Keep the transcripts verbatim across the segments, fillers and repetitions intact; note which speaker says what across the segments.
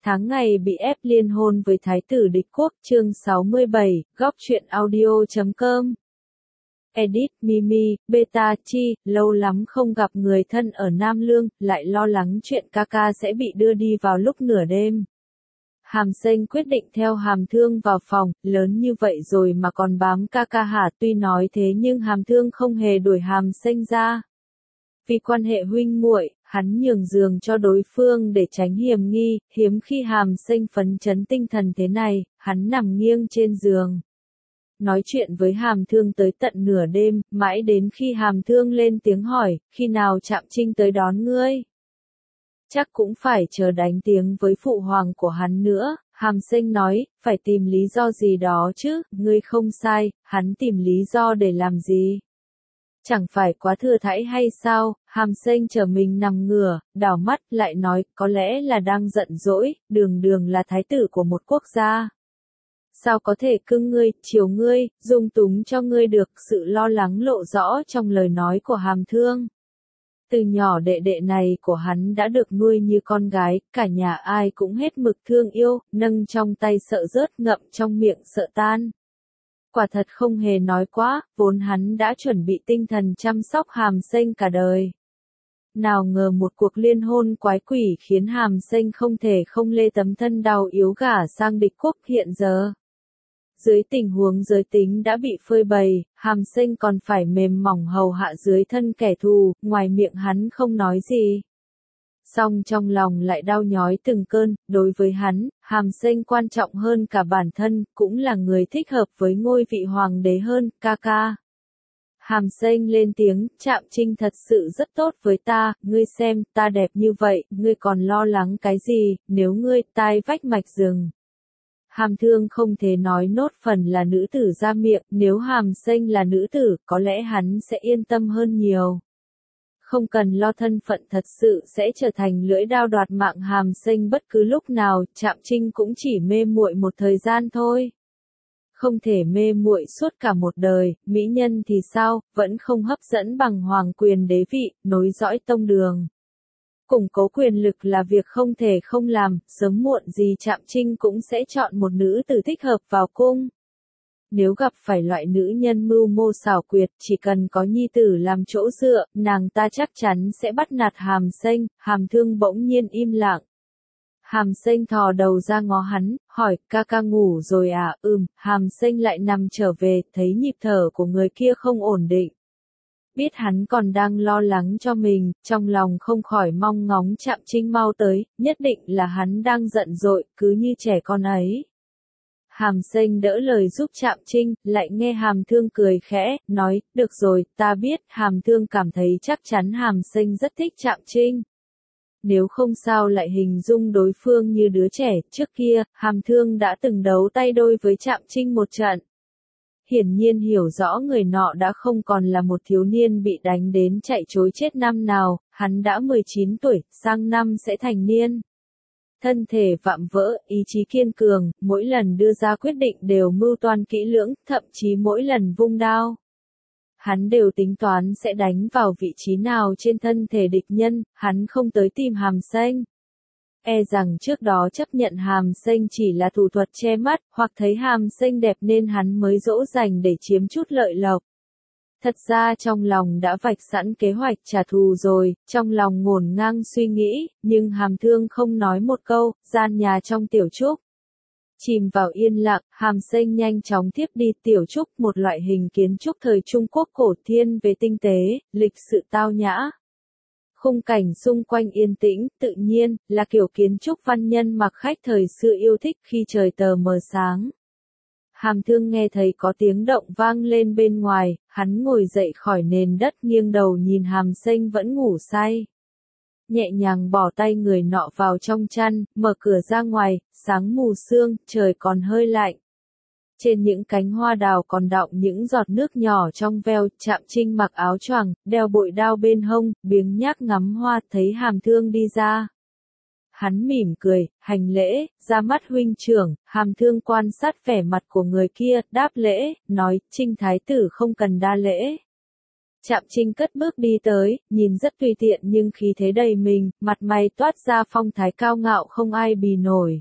Speaker 1: tháng ngày bị ép liên hôn với thái tử địch quốc. Chương sáu mươi bảy, góc truyện audio chấm com. Edit, Mimi, Beta, Chi, lâu lắm không gặp người thân ở Nam Lương, lại lo lắng chuyện ca ca sẽ bị đưa đi vào lúc nửa đêm. Hàm Xanh quyết định theo Hàm Thương vào phòng, lớn như vậy rồi mà còn bám ca ca hả? Tuy nói thế nhưng Hàm Thương không hề đuổi Hàm Xanh ra. Vì quan hệ huynh muội, hắn nhường giường cho đối phương để tránh hiểm nghi, hiếm khi Hàm Xanh phấn chấn tinh thần thế này, hắn nằm nghiêng trên giường. Nói chuyện với Hàm Thương tới tận nửa đêm, mãi đến khi Hàm Thương lên tiếng hỏi, khi nào Trạm Trinh tới đón ngươi? Chắc cũng phải chờ đánh tiếng với phụ hoàng của hắn nữa. Hàm Xanh nói, phải tìm lý do gì đó chứ, ngươi không sai, hắn tìm lý do để làm gì? Chẳng phải quá thừa thãi hay sao? Hàm Xanh chờ mình nằm ngửa, đảo mắt lại nói, có lẽ là đang giận dỗi, đường đường là thái tử của một quốc gia. Sao có thể cưng ngươi, chiều ngươi, dung túng cho ngươi được? Sự lo lắng lộ rõ trong lời nói của Hàm Thương. Từ nhỏ đệ đệ này của hắn đã được nuôi như con gái, cả nhà ai cũng hết mực thương yêu, nâng trong tay sợ rớt, ngậm trong miệng sợ tan. Quả thật không hề nói quá, vốn hắn đã chuẩn bị tinh thần chăm sóc Hàm Xanh cả đời. Nào ngờ một cuộc liên hôn quái quỷ khiến Hàm Xanh không thể không lê tấm thân đau yếu gả sang địch quốc. Hiện giờ, dưới tình huống giới tính đã bị phơi bày, Hàm Xanh còn phải mềm mỏng hầu hạ dưới thân kẻ thù, ngoài miệng hắn không nói gì. Song trong lòng lại đau nhói từng cơn, đối với hắn, Hàm Xanh quan trọng hơn cả bản thân, cũng là người thích hợp với ngôi vị hoàng đế hơn, ca ca. Hàm Xanh lên tiếng, Trạm Trinh thật sự rất tốt với ta, ngươi xem, ta đẹp như vậy, ngươi còn lo lắng cái gì, nếu ngươi tai vách mạch rừng. Hàm Thương không thể nói nốt phần là nữ tử ra miệng, nếu Hàm Xanh là nữ tử, có lẽ hắn sẽ yên tâm hơn nhiều. Không cần lo thân phận thật sự sẽ trở thành lưỡi đao đoạt mạng Hàm Xanh bất cứ lúc nào, Trạm Trinh cũng chỉ mê muội một thời gian thôi. Không thể mê muội suốt cả một đời, mỹ nhân thì sao, vẫn không hấp dẫn bằng hoàng quyền đế vị, nối dõi tông đường. Củng cố quyền lực là việc không thể không làm, sớm muộn gì Trạm Trinh cũng sẽ chọn một nữ tử thích hợp vào cung. Nếu gặp phải loại nữ nhân mưu mô xảo quyệt, chỉ cần có nhi tử làm chỗ dựa, nàng ta chắc chắn sẽ bắt nạt Hàm Xanh. Hàm Thương bỗng nhiên im lặng. Hàm Xanh thò đầu ra ngó hắn, hỏi, ca ca ngủ rồi à? Ừm. Hàm Xanh lại nằm trở về, thấy nhịp thở của người kia không ổn định. Biết hắn còn đang lo lắng cho mình, trong lòng không khỏi mong ngóng Trạm Trinh mau tới, nhất định là hắn đang giận dội, cứ như trẻ con ấy. Hàm Xanh đỡ lời giúp Trạm Trinh, lại nghe Hàm Thương cười khẽ, nói, được rồi, ta biết. Hàm Thương cảm thấy chắc chắn Hàm Xanh rất thích Trạm Trinh. Nếu không sao lại hình dung đối phương như đứa trẻ, trước kia, Hàm Thương đã từng đấu tay đôi với Trạm Trinh một trận. Hiển nhiên hiểu rõ người nọ đã không còn là một thiếu niên bị đánh đến chạy trối chết năm nào, hắn đã mười chín tuổi, sang năm sẽ thành niên. Thân thể vạm vỡ, ý chí kiên cường, mỗi lần đưa ra quyết định đều mưu toan kỹ lưỡng, thậm chí mỗi lần vung đao. Hắn đều tính toán sẽ đánh vào vị trí nào trên thân thể địch nhân, hắn không tới tìm Hàm Xanh. E rằng trước đó chấp nhận Hàm Xanh chỉ là thủ thuật che mắt, hoặc thấy Hàm Xanh đẹp nên hắn mới dỗ dành để chiếm chút lợi lộc. Thật ra trong lòng đã vạch sẵn kế hoạch trả thù rồi, trong lòng ngổn ngang suy nghĩ, nhưng Hàm Thương không nói một câu, gian nhà trong tiểu trúc. Chìm vào yên lặng, Hàm Xanh nhanh chóng tiếp đi. Tiểu trúc, một loại hình kiến trúc thời Trung Quốc cổ thiên về tinh tế, lịch sự tao nhã. Khung cảnh xung quanh yên tĩnh, tự nhiên, là kiểu kiến trúc văn nhân mặc khách thời xưa yêu thích khi trời tờ mờ sáng. Hàm Thương nghe thấy có tiếng động vang lên bên ngoài, hắn ngồi dậy khỏi nền đất nghiêng đầu nhìn Hàm Xanh vẫn ngủ say. Nhẹ nhàng bỏ tay người nọ vào trong chăn, mở cửa ra ngoài, sáng mù sương, trời còn hơi lạnh. Trên những cánh hoa đào còn đọng những giọt nước nhỏ trong veo. Trạm Trinh mặc áo choàng, đeo bội đao bên hông, biếng nhác ngắm hoa, thấy Hàm Thương đi ra. Hắn mỉm cười, hành lễ, ra mắt huynh trưởng. Hàm Thương quan sát vẻ mặt của người kia, đáp lễ, nói, Trinh thái tử không cần đa lễ. Trạm Trinh cất bước đi tới, nhìn rất tùy tiện nhưng khí thế đầy mình, mặt mày toát ra phong thái cao ngạo không ai bì nổi.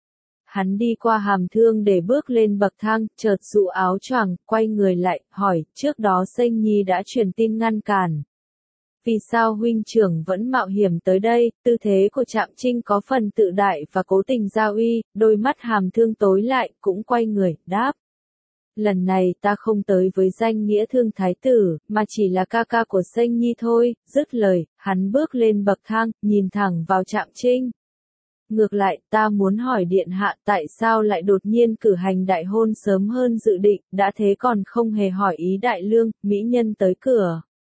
Speaker 1: Hắn đi qua Hàm Thương để bước lên bậc thang, chợt dụ áo choàng, quay người lại, hỏi, trước đó Sênh Nhi đã truyền tin ngăn cản. Vì sao huynh trưởng vẫn mạo hiểm tới đây? Tư thế của Trạm Trinh có phần tự đại và cố tình giao uy, đôi mắt Hàm Thương tối lại, cũng quay người, đáp. Lần này ta không tới với danh nghĩa thương thái tử, mà chỉ là ca ca của Sênh Nhi thôi. Dứt lời, hắn bước lên bậc thang, nhìn thẳng vào Trạm Trinh. Ngược lại, ta muốn hỏi điện hạ tại sao lại đột nhiên cử hành đại hôn sớm hơn dự định, đã thế còn không hề hỏi ý đại lương, mỹ nhân tới cửa.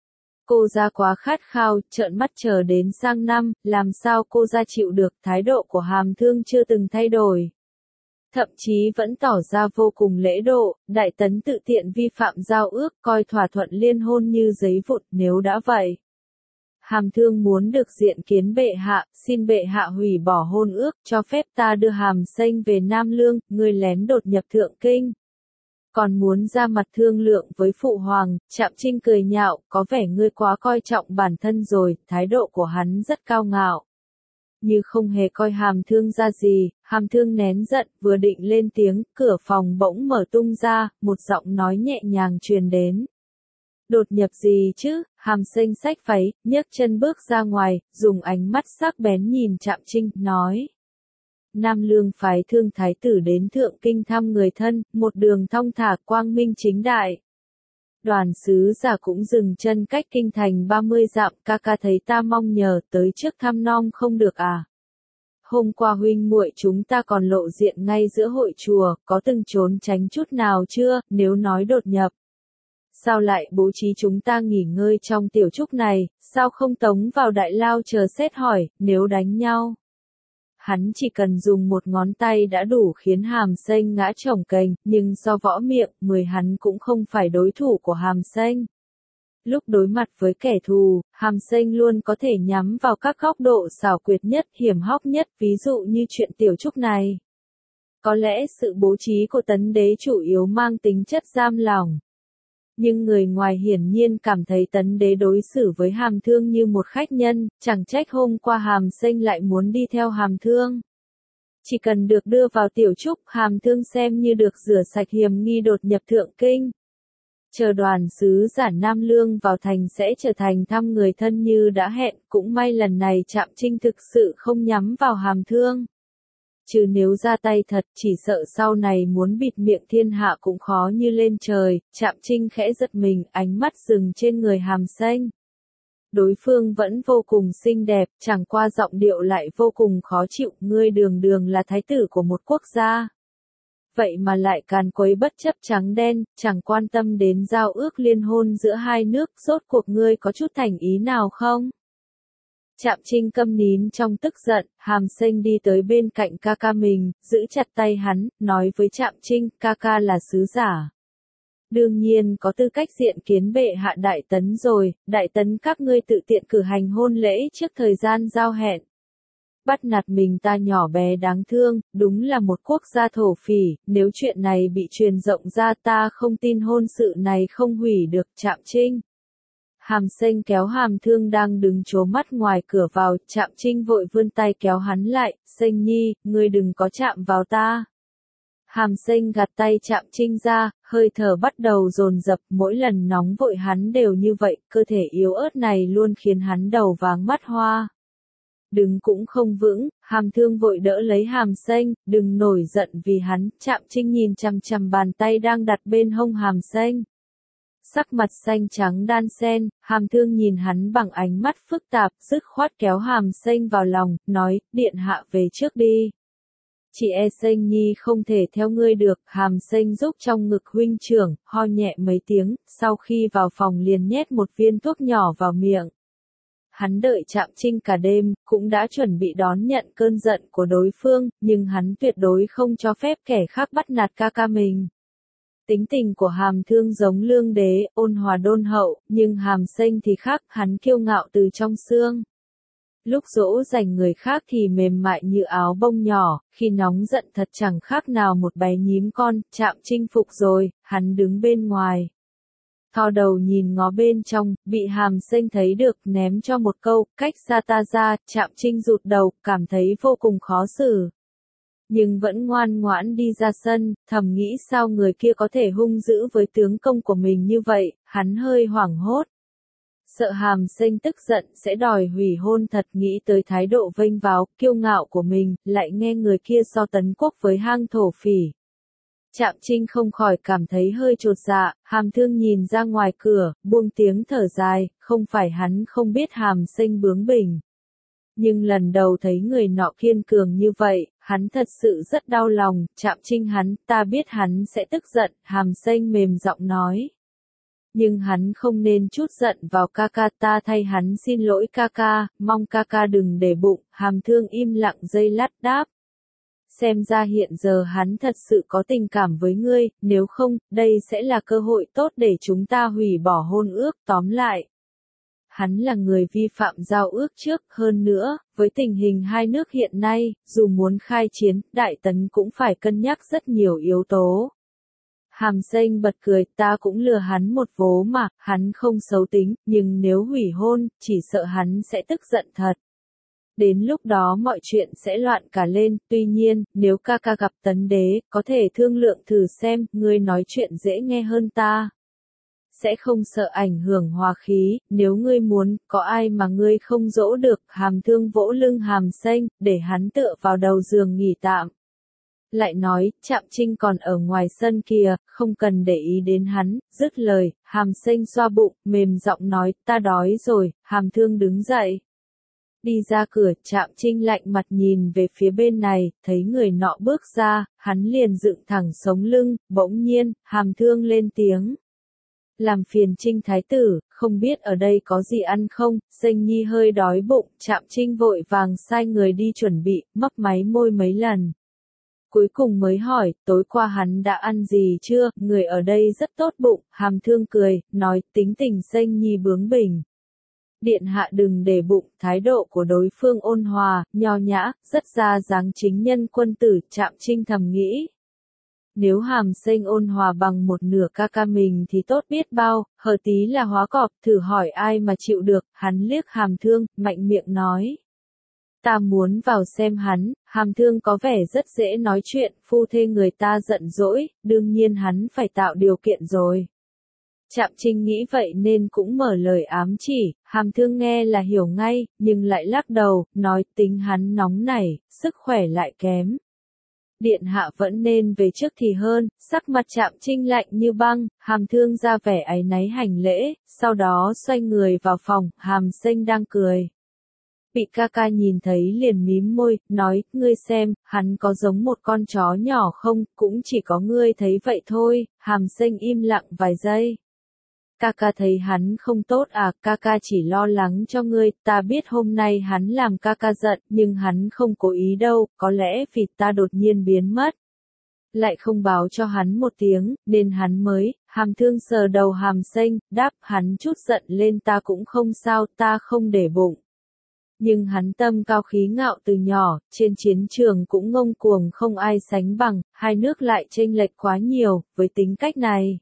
Speaker 1: Cô gia quá khát khao, trợn mắt chờ đến sang năm, làm sao cô gia chịu được, thái độ của Hàm Thương chưa từng thay đổi. Thậm chí vẫn tỏ ra vô cùng lễ độ, Đại Tấn tự tiện vi phạm giao ước, coi thỏa thuận liên hôn như giấy vụn, nếu đã vậy. Hàm Thương muốn được diện kiến bệ hạ, xin bệ hạ hủy bỏ hôn ước, cho phép ta đưa Hàm Sênh về Nam Lương, ngươi lén đột nhập Thượng Kinh. Còn muốn ra mặt thương lượng với Phụ Hoàng, Trạm Trinh cười nhạo, có vẻ ngươi quá coi trọng bản thân rồi, thái độ của hắn rất cao ngạo. Như không hề coi Hàm Thương ra gì, Hàm Thương nén giận, vừa định lên tiếng, cửa phòng bỗng mở tung ra, một giọng nói nhẹ nhàng truyền đến. Đột nhập gì chứ? Hàm Sênh xách váy, nhấc chân bước ra ngoài, dùng ánh mắt sắc bén nhìn Trạm Trinh, nói. Nam Lương phái Thương thái tử đến Thượng Kinh thăm người thân, một đường thong thả quang minh chính đại. Đoàn sứ giả cũng dừng chân cách kinh thành ba mươi dặm, ca ca thấy ta mong nhờ, tới trước thăm nom không được à? Hôm qua huynh muội chúng ta còn lộ diện ngay giữa hội chùa, có từng trốn tránh chút nào chưa, nếu nói đột nhập. Sao lại bố trí chúng ta nghỉ ngơi trong tiểu trúc này, sao không tống vào đại lao chờ xét hỏi, nếu đánh nhau? Hắn chỉ cần dùng một ngón tay đã đủ khiến Hàm Sênh ngã chồng kềnh, nhưng do võ miệng, mười hắn cũng không phải đối thủ của Hàm Sênh. Lúc đối mặt với kẻ thù, Hàm Sênh luôn có thể nhắm vào các góc độ xảo quyệt nhất, hiểm hóc nhất, ví dụ như chuyện tiểu trúc này. Có lẽ sự bố trí của Tấn Đế chủ yếu mang tính chất giam lỏng. Nhưng người ngoài hiển nhiên cảm thấy Tấn Đế đối xử với Hàm Thương như một khách nhân, chẳng trách hôm qua Hàm Sênh lại muốn đi theo Hàm Thương. Chỉ cần được đưa vào tiểu trúc, Hàm Thương xem như được rửa sạch hiểm nghi đột nhập Thượng Kinh. Chờ đoàn sứ giả Nam Lương vào thành sẽ trở thành thăm người thân như đã hẹn, cũng may lần này Trạm Trinh thực sự không nhắm vào Hàm Thương. Chứ nếu ra tay thật, chỉ sợ sau này muốn bịt miệng thiên hạ cũng khó như lên trời. Trạm Trinh khẽ giật mình, ánh mắt dừng trên người Hàm Sênh. Đối phương vẫn vô cùng xinh đẹp, chẳng qua giọng điệu lại vô cùng khó chịu, ngươi đường đường là thái tử của một quốc gia. Vậy mà lại càn quấy bất chấp trắng đen, chẳng quan tâm đến giao ước liên hôn giữa hai nước, rốt cuộc ngươi có chút thành ý nào không? Trạm Trinh câm nín trong tức giận, Hàm Sênh đi tới bên cạnh ca ca mình, giữ chặt tay hắn, nói với Trạm Trinh, ca ca là sứ giả. Đương nhiên có tư cách diện kiến bệ hạ Đại Tấn rồi, Đại Tấn các ngươi tự tiện cử hành hôn lễ trước thời gian giao hẹn. Bắt nạt mình ta nhỏ bé đáng thương, đúng là một quốc gia thổ phỉ, nếu chuyện này bị truyền rộng ra ta không tin hôn sự này không hủy được. Trạm Trinh. Hàm Sênh kéo Hàm Thương đang đứng trố mắt ngoài cửa vào, Trạm Trinh vội vươn tay kéo hắn lại, Sênh Nhi, ngươi đừng có chạm vào ta. Hàm Sênh gạt tay Trạm Trinh ra, hơi thở bắt đầu dồn dập, mỗi lần nóng vội hắn đều như vậy, cơ thể yếu ớt này luôn khiến hắn đầu váng mắt hoa. Đứng cũng không vững, Hàm Thương vội đỡ lấy Hàm Sênh, đừng nổi giận vì hắn. Trạm Trinh nhìn chằm chằm bàn tay đang đặt bên hông Hàm Sênh. Sắc mặt xanh trắng đan xen, Hàm Thương nhìn hắn bằng ánh mắt phức tạp, dứt khoát kéo Hàm Sênh vào lòng, nói, điện hạ về trước đi. Chị e Sênh Nhi không thể theo ngươi được. Hàm Sênh rúc trong ngực huynh trưởng, ho nhẹ mấy tiếng, sau khi vào phòng liền nhét một viên thuốc nhỏ vào miệng. Hắn đợi Trạm Trinh cả đêm, cũng đã chuẩn bị đón nhận cơn giận của đối phương, nhưng hắn tuyệt đối không cho phép kẻ khác bắt nạt ca ca mình. Tính tình của Hàm Thương giống Lương Đế, ôn hòa đôn hậu, nhưng Hàm Sênh thì khác, hắn kiêu ngạo từ trong xương. Lúc dỗ dành người khác thì mềm mại như áo bông nhỏ, khi nóng giận thật chẳng khác nào một bé nhím con. Trạm Trinh phục rồi, hắn đứng bên ngoài. thò đầu nhìn ngó bên trong, bị Hàm Xanh thấy được, ném cho một câu, cách xa ta ra, Trạm Trinh rụt đầu, cảm thấy vô cùng khó xử. Nhưng vẫn ngoan ngoãn đi ra sân, thầm nghĩ sao người kia có thể hung dữ với tướng công của mình như vậy, hắn hơi hoảng hốt. Sợ Hàm Xanh tức giận sẽ đòi hủy hôn thật, nghĩ tới thái độ vênh váo, kiêu ngạo của mình, lại nghe người kia so tấn quốc với hang thổ phỉ. Trạm Trinh không khỏi cảm thấy hơi chột dạ, Hàm Thương nhìn ra ngoài cửa, buông tiếng thở dài, không phải hắn không biết Hàm Xanh bướng bỉnh. Nhưng lần đầu thấy người nọ kiên cường như vậy, hắn thật sự rất đau lòng. Trạm Trinh hắn, ta biết hắn sẽ tức giận, Hàm Xanh mềm giọng nói. Nhưng hắn không nên trút giận vào ca ca, ta thay hắn xin lỗi ca ca, mong ca ca đừng để bụng. Hàm Thương im lặng giây lát đáp. Xem ra hiện giờ hắn thật sự có tình cảm với ngươi, nếu không, đây sẽ là cơ hội tốt để chúng ta hủy bỏ hôn ước. Tóm lại, hắn là người vi phạm giao ước trước, hơn nữa, với tình hình hai nước hiện nay, dù muốn khai chiến, Đại Tấn cũng phải cân nhắc rất nhiều yếu tố. Hàm Xanh bật cười, ta cũng lừa hắn một vố mà, hắn không xấu tính, nhưng nếu hủy hôn, chỉ sợ hắn sẽ tức giận thật. Đến lúc đó mọi chuyện sẽ loạn cả lên, tuy nhiên, nếu ca ca gặp Tấn đế, có thể thương lượng thử xem, ngươi nói chuyện dễ nghe hơn ta. Sẽ không sợ ảnh hưởng hòa khí, nếu ngươi muốn, có ai mà ngươi không dỗ được. Hàm Thương vỗ lưng Hàm Xanh, để hắn tựa vào đầu giường nghỉ tạm. Lại nói, Trạm Trinh còn ở ngoài sân kìa, không cần để ý đến hắn. Dứt lời, Hàm Xanh xoa bụng, mềm giọng nói, ta đói rồi. Hàm Thương đứng dậy. Đi ra cửa, Trạm Trinh lạnh mặt nhìn về phía bên này, thấy người nọ bước ra, hắn liền dựng thẳng sống lưng, bỗng nhiên, Hàm Thương lên tiếng. Làm phiền Trinh thái tử, không biết ở đây có gì ăn không? Xanh Nhi hơi đói bụng, Trạm Trinh vội vàng sai người đi chuẩn bị, mấp máy môi mấy lần. Cuối cùng mới hỏi, tối qua hắn đã ăn gì chưa? Người ở đây rất tốt bụng. Hàm Thương cười, nói, tính tình Xanh Nhi bướng bỉnh. Điện hạ đừng để bụng, thái độ của đối phương ôn hòa, nho nhã, rất ra dáng chính nhân quân tử. Trạm Trinh thầm nghĩ. Nếu Hàm Xanh ôn hòa bằng một nửa ca ca mình thì tốt biết bao, hờ tí là hóa cọp, thử hỏi ai mà chịu được. Hắn liếc Hàm Thương, mạnh miệng nói. Ta muốn vào xem hắn. Hàm Thương có vẻ rất dễ nói chuyện, phu thê người ta giận dỗi, đương nhiên hắn phải tạo điều kiện rồi. Trạm Trinh nghĩ vậy nên cũng mở lời ám chỉ, Hàm Thương nghe là hiểu ngay, nhưng lại lắc đầu, nói tính hắn nóng nảy, sức khỏe lại kém. Điện hạ vẫn nên về trước thì hơn. Sắc mặt Trạm Trinh lạnh như băng, Hàm Thương ra vẻ áy náy hành lễ, sau đó xoay người vào phòng. Hàm Xanh đang cười. Bị ca ca nhìn thấy liền mím môi, nói, ngươi xem, hắn có giống một con chó nhỏ không, cũng chỉ có ngươi thấy vậy thôi. Hàm Xanh im lặng vài giây. Ca ca thấy hắn không tốt à, ca ca chỉ lo lắng cho ngươi, ta biết hôm nay hắn làm ca ca giận, nhưng hắn không cố ý đâu, có lẽ vì ta đột nhiên biến mất. Lại không báo cho hắn một tiếng, nên hắn mới, Hàm Thương sờ đầu Hàm Xanh, đáp hắn chút giận lên ta cũng không sao, ta không để bụng. Nhưng hắn tâm cao khí ngạo từ nhỏ, trên chiến trường cũng ngông cuồng không ai sánh bằng, hai nước lại chênh lệch quá nhiều, với tính cách này.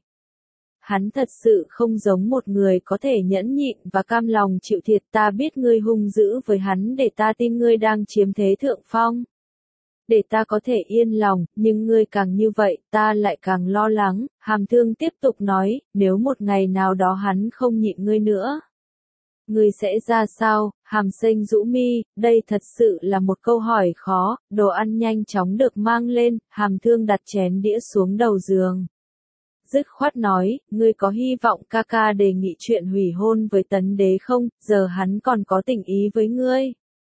Speaker 1: Hắn thật sự không giống một người có thể nhẫn nhịn và cam lòng chịu thiệt. Ta biết ngươi hung dữ với hắn để ta tin ngươi đang chiếm thế thượng phong. Để ta có thể yên lòng, nhưng ngươi càng như vậy, ta lại càng lo lắng. Hàm Thương tiếp tục nói, nếu một ngày nào đó hắn không nhịn ngươi nữa. Ngươi sẽ ra sao? Hàm Xanh rũ mi, đây thật sự là một câu hỏi khó. Đồ ăn nhanh chóng được mang lên, Hàm Thương đặt chén đĩa xuống đầu giường. Dứt khoát nói, ngươi có hy vọng ca ca đề nghị chuyện hủy hôn với Tấn đế không, giờ hắn còn có tình ý với ngươi.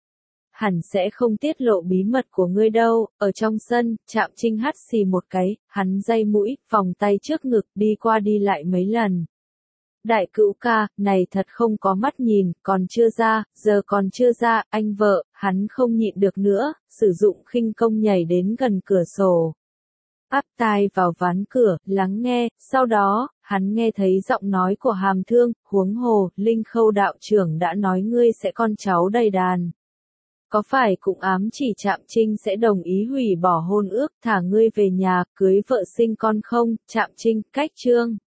Speaker 1: Hẳn sẽ không tiết lộ bí mật của ngươi đâu. Ở trong sân, Trạm Trinh hắt xì một cái, hắn day mũi, vòng tay trước ngực, đi qua đi lại mấy lần. Đại cữu ca, này thật không có mắt nhìn, còn chưa ra, giờ còn chưa ra, anh vợ, hắn không nhịn được nữa, sử dụng khinh công nhảy đến gần cửa sổ. Áp tai vào ván cửa, lắng nghe, sau đó, hắn nghe thấy giọng nói của Hàm Thương, huống hồ, Linh Khâu đạo trưởng đã nói ngươi sẽ con cháu đầy đàn. Có phải cũng ám chỉ Trạm Trinh sẽ đồng ý hủy bỏ hôn ước, thả ngươi về nhà, cưới vợ sinh con không? Trạm Trinh, cách chương.